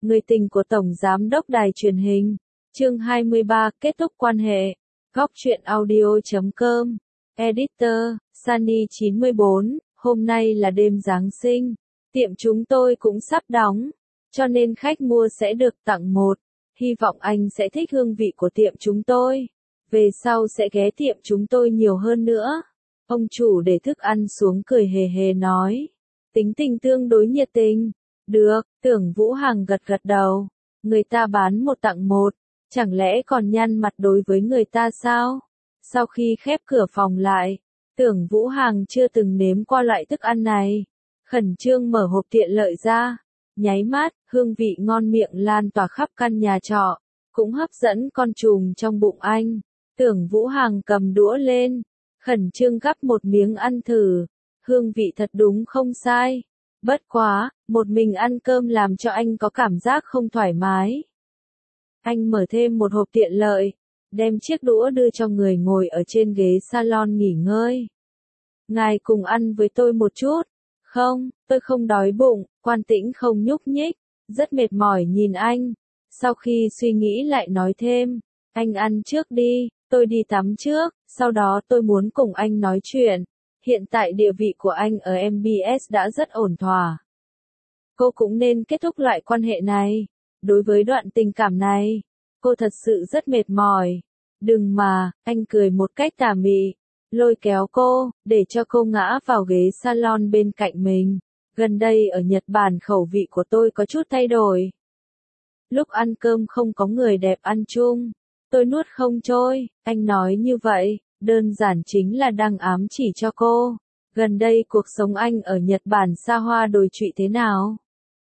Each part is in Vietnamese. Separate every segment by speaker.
Speaker 1: Người tình của Tổng Giám đốc Đài truyền hình. Chương 23, kết thúc quan hệ. Góc truyện audio.com. Editor, Sunny 94, hôm nay là đêm Giáng sinh. Tiệm chúng tôi cũng sắp đóng, cho nên khách mua sẽ được tặng một. Hy vọng anh sẽ thích hương vị của tiệm chúng tôi. Về sau sẽ ghé tiệm chúng tôi nhiều hơn nữa. Ông chủ để thức ăn xuống cười hề hề nói. Tính tình tương đối nhiệt tình. Được, Tưởng Vũ Hằng gật gật đầu. Người ta bán một tặng một. Chẳng lẽ còn nhăn mặt đối với người ta sao? Sau khi khép cửa phòng lại, Tưởng Vũ Hằng chưa từng nếm qua loại thức ăn này. Khẩn trương mở hộp tiện lợi ra. Nháy mắt, hương vị ngon miệng lan tỏa khắp căn nhà trọ. Cũng hấp dẫn con trùng trong bụng anh. Tưởng Vũ Hằng cầm đũa lên. Khẩn trương gắp một miếng ăn thử. Hương vị thật đúng không sai. Bất quá, một mình ăn cơm làm cho anh có cảm giác không thoải mái. Anh mở thêm một hộp tiện lợi, đem chiếc đũa đưa cho người ngồi ở trên ghế salon nghỉ ngơi. Ngài cùng ăn với tôi một chút. Không, tôi không đói bụng. Quan Tĩnh không nhúc nhích, rất mệt mỏi nhìn anh. Sau khi suy nghĩ lại nói thêm, anh ăn trước đi, tôi đi tắm trước, sau đó tôi muốn cùng anh nói chuyện. Hiện tại địa vị của anh ở MBS đã rất ổn thỏa. Cô cũng nên kết thúc lại quan hệ này. Đối với đoạn tình cảm này, cô thật sự rất mệt mỏi. Đừng mà, anh cười một cách tà mị, lôi kéo cô, để cho cô ngã vào ghế salon bên cạnh mình. Gần đây ở Nhật Bản khẩu vị của tôi có chút thay đổi. Lúc ăn cơm không có người đẹp ăn chung, tôi nuốt không trôi. Anh nói như vậy, đơn giản chính là đang ám chỉ cho cô. Gần đây cuộc sống anh ở Nhật Bản xa hoa đồi trụy thế nào?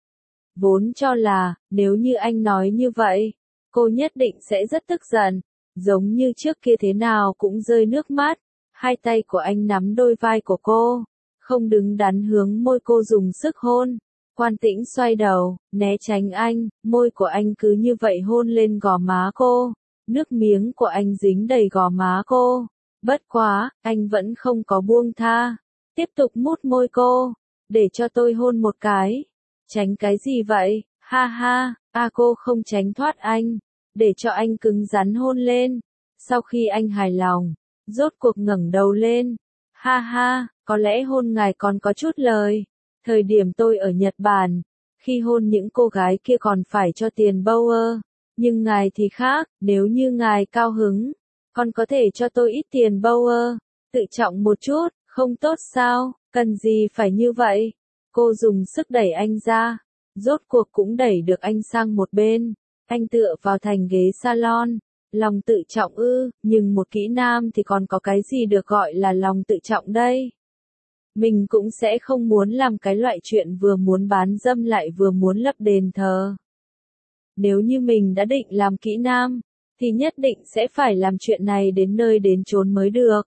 Speaker 1: Vốn cho là, nếu như anh nói như vậy, cô nhất định sẽ rất tức giận. Giống như trước kia thế nào cũng rơi nước mắt. Hai tay của anh nắm đôi vai của cô, không đứng đắn hướng môi cô dùng sức hôn. Quan Tĩnh xoay đầu, né tránh anh, môi của anh cứ như vậy hôn lên gò má cô. Nước miếng của anh dính đầy gò má cô. Bất quá, anh vẫn không có buông tha. Tiếp tục mút môi cô. Để cho tôi hôn một cái. Tránh cái gì vậy? Ha ha, cô không tránh thoát anh. Để cho anh cứng rắn hôn lên. Sau khi anh hài lòng, rốt cuộc ngẩng đầu lên. Ha ha, có lẽ hôn ngài còn có chút lời. Thời điểm tôi ở Nhật Bản, khi hôn những cô gái kia còn phải cho tiền Bauer. Nhưng ngài thì khác, nếu như ngài cao hứng, còn có thể cho tôi ít tiền Bauer. Tự trọng một chút, không tốt sao, cần gì phải như vậy. Cô dùng sức đẩy anh ra, rốt cuộc cũng đẩy được anh sang một bên. Anh tựa vào thành ghế salon. Lòng tự trọng ư, nhưng một kỹ nam thì còn có cái gì được gọi là lòng tự trọng đây? Mình cũng sẽ không muốn làm cái loại chuyện vừa muốn bán dâm lại vừa muốn lập đền thờ. Nếu như mình đã định làm kỹ nam, thì nhất định sẽ phải làm chuyện này đến nơi đến chốn mới được.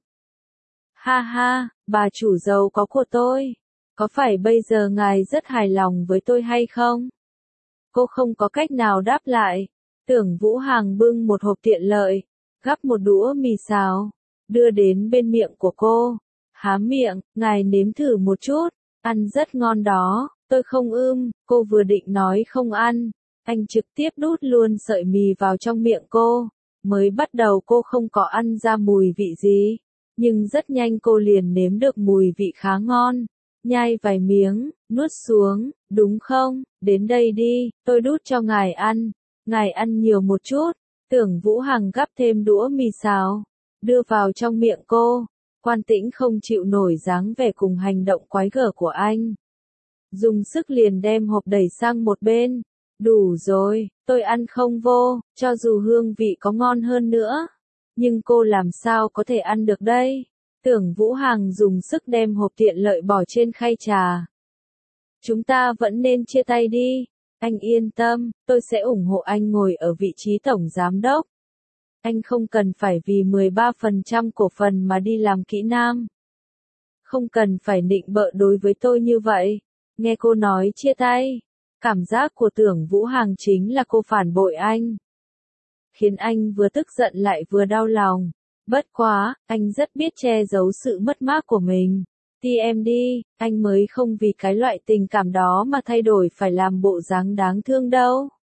Speaker 1: Ha ha, bà chủ giàu có của tôi, có phải bây giờ ngài rất hài lòng với tôi hay không? Cô không có cách nào đáp lại. Tưởng Vũ Hằng bưng một hộp tiện lợi, gắp một đũa mì xào, đưa đến bên miệng của cô. Há miệng, ngài nếm thử một chút, ăn rất ngon đó, tôi không cô vừa định nói không ăn. Anh trực tiếp đút luôn sợi mì vào trong miệng cô. Mới bắt đầu cô không có ăn ra mùi vị gì, nhưng rất nhanh cô liền nếm được mùi vị khá ngon. Nhai vài miếng, nuốt xuống, đúng không? Đến đây đi, tôi đút cho ngài ăn. Ngài ăn nhiều một chút. Tưởng Vũ Hằng gắp thêm đũa mì xào, đưa vào trong miệng cô. Quan Tĩnh không chịu nổi dáng vẻ cùng hành động quái gở của anh. Dùng sức liền đem hộp đẩy sang một bên. Đủ rồi, tôi ăn không vô, cho dù hương vị có ngon hơn nữa. Nhưng cô làm sao có thể ăn được đây? Tưởng Vũ Hằng dùng sức đem hộp tiện lợi bỏ trên khay trà. Chúng ta vẫn nên chia tay đi. Anh yên tâm, tôi sẽ ủng hộ anh ngồi ở vị trí tổng giám đốc. Anh không cần phải vì 13% cổ phần mà đi làm kỹ nam. Không cần phải nịnh bợ đối với tôi như vậy. Nghe cô nói chia tay, cảm giác của Tưởng Vũ Hằng chính là cô phản bội anh. Khiến anh vừa tức giận lại vừa đau lòng. Bất quá, anh rất biết che giấu sự mất mát của mình. TMD, anh mới không vì cái loại tình cảm đó mà thay đổi phải làm bộ dáng đáng thương đâu.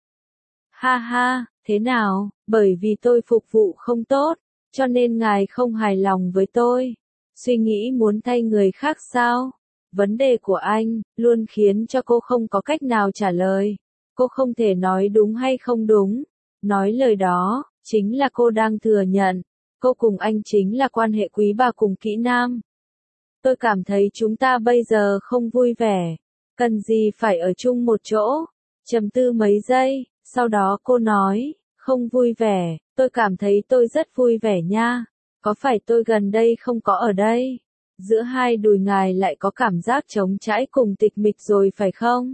Speaker 1: Ha ha, thế nào, bởi vì tôi phục vụ không tốt, cho nên ngài không hài lòng với tôi. Suy nghĩ muốn thay người khác sao? Vấn đề của anh, luôn khiến cho cô không có cách nào trả lời. Cô không thể nói đúng hay không đúng. Nói lời đó, chính là cô đang thừa nhận. Cô cùng anh chính là quan hệ quý bà cùng kỹ nam. Tôi cảm thấy chúng ta bây giờ không vui vẻ. Cần gì phải ở chung một chỗ? Trầm tư mấy giây, sau đó cô nói, không vui vẻ, tôi cảm thấy tôi rất vui vẻ nha. Có phải tôi gần đây không có ở đây? Giữa hai đùi ngài lại có cảm giác trống trải cùng tịch mịch rồi phải không?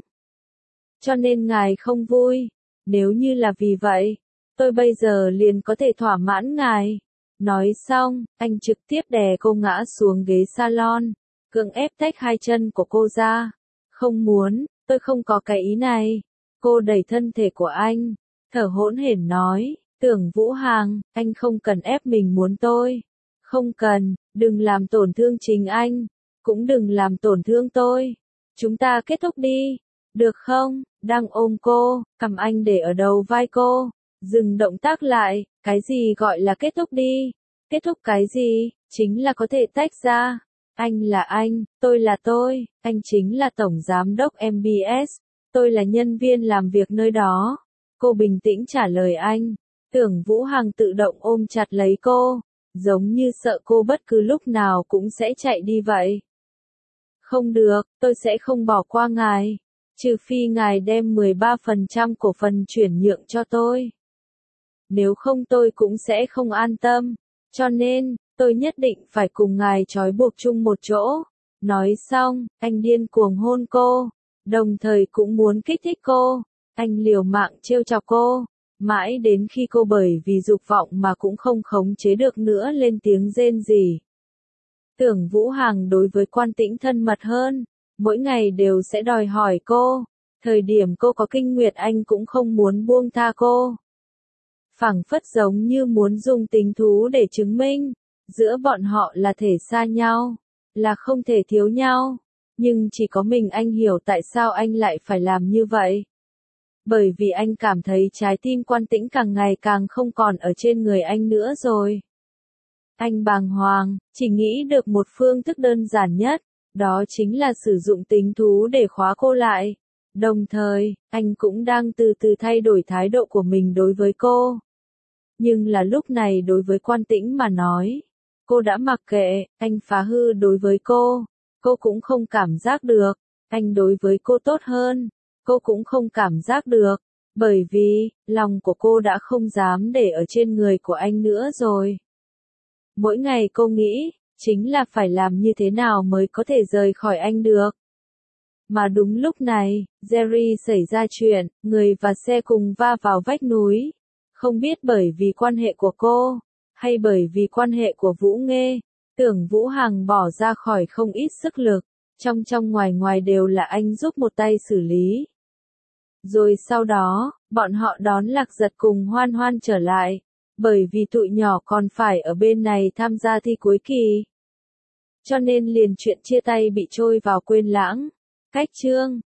Speaker 1: Cho nên ngài không vui. Nếu như là vì vậy, tôi bây giờ liền có thể thỏa mãn ngài. Nói xong, anh trực tiếp đè cô ngã xuống ghế salon, cưỡng ép tách hai chân của cô ra. Không muốn, tôi không có cái ý này. Cô đẩy thân thể của anh, thở hổn hển nói, Tưởng Vũ Hằng, anh không cần ép mình muốn tôi. Không cần, đừng làm tổn thương chính anh, cũng đừng làm tổn thương tôi. Chúng ta kết thúc đi, được không? Đang ôm cô, cầm anh để ở đầu vai cô. Dừng động tác lại, cái gì gọi là kết thúc đi? Kết thúc cái gì? Chính là có thể tách ra. Anh là anh, tôi là tôi, anh chính là tổng giám đốc MBS, tôi là nhân viên làm việc nơi đó. Cô bình tĩnh trả lời anh. Tưởng Vũ Hằng tự động ôm chặt lấy cô, giống như sợ cô bất cứ lúc nào cũng sẽ chạy đi vậy. Không được, tôi sẽ không bỏ qua ngài, trừ phi ngài đem 13% cổ phần chuyển nhượng cho tôi. Nếu không tôi cũng sẽ không an tâm, cho nên, tôi nhất định phải cùng ngài trói buộc chung một chỗ. Nói xong, anh điên cuồng hôn cô, đồng thời cũng muốn kích thích cô. Anh liều mạng trêu chọc cô, mãi đến khi cô bởi vì dục vọng mà cũng không khống chế được nữa lên tiếng rên rỉ. Tưởng Vũ Hằng đối với Quan Tĩnh thân mật hơn, mỗi ngày đều sẽ đòi hỏi cô. Thời điểm cô có kinh nguyệt anh cũng không muốn buông tha cô. Phảng phất giống như muốn dùng tình thú để chứng minh, giữa bọn họ là thể xa nhau, là không thể thiếu nhau. Nhưng chỉ có mình anh hiểu tại sao anh lại phải làm như vậy. Bởi vì anh cảm thấy trái tim Quan Tĩnh càng ngày càng không còn ở trên người anh nữa rồi. Anh bàng hoàng, chỉ nghĩ được một phương thức đơn giản nhất, đó chính là sử dụng tình thú để khóa cô lại. Đồng thời, anh cũng đang từ từ thay đổi thái độ của mình đối với cô. Nhưng là lúc này đối với Quan Tĩnh mà nói, cô đã mặc kệ, anh phá hư đối với cô cũng không cảm giác được, anh đối với cô tốt hơn, cô cũng không cảm giác được, bởi vì, lòng của cô đã không dám để ở trên người của anh nữa rồi. Mỗi ngày cô nghĩ, chính là phải làm như thế nào mới có thể rời khỏi anh được. Mà đúng lúc này, Jerry xảy ra chuyện, người và xe cùng va vào vách núi. Không biết bởi vì quan hệ của cô, hay bởi vì quan hệ của Vũ Nghê, Tưởng Vũ Hằng bỏ ra khỏi không ít sức lực, trong ngoài ngoài đều là anh giúp một tay xử lý. Rồi sau đó, bọn họ đón Lạc Giật cùng Hoan Hoan trở lại, bởi vì tụi nhỏ còn phải ở bên này tham gia thi cuối kỳ. Cho nên liền chuyện chia tay bị trôi vào quên lãng. Cách chương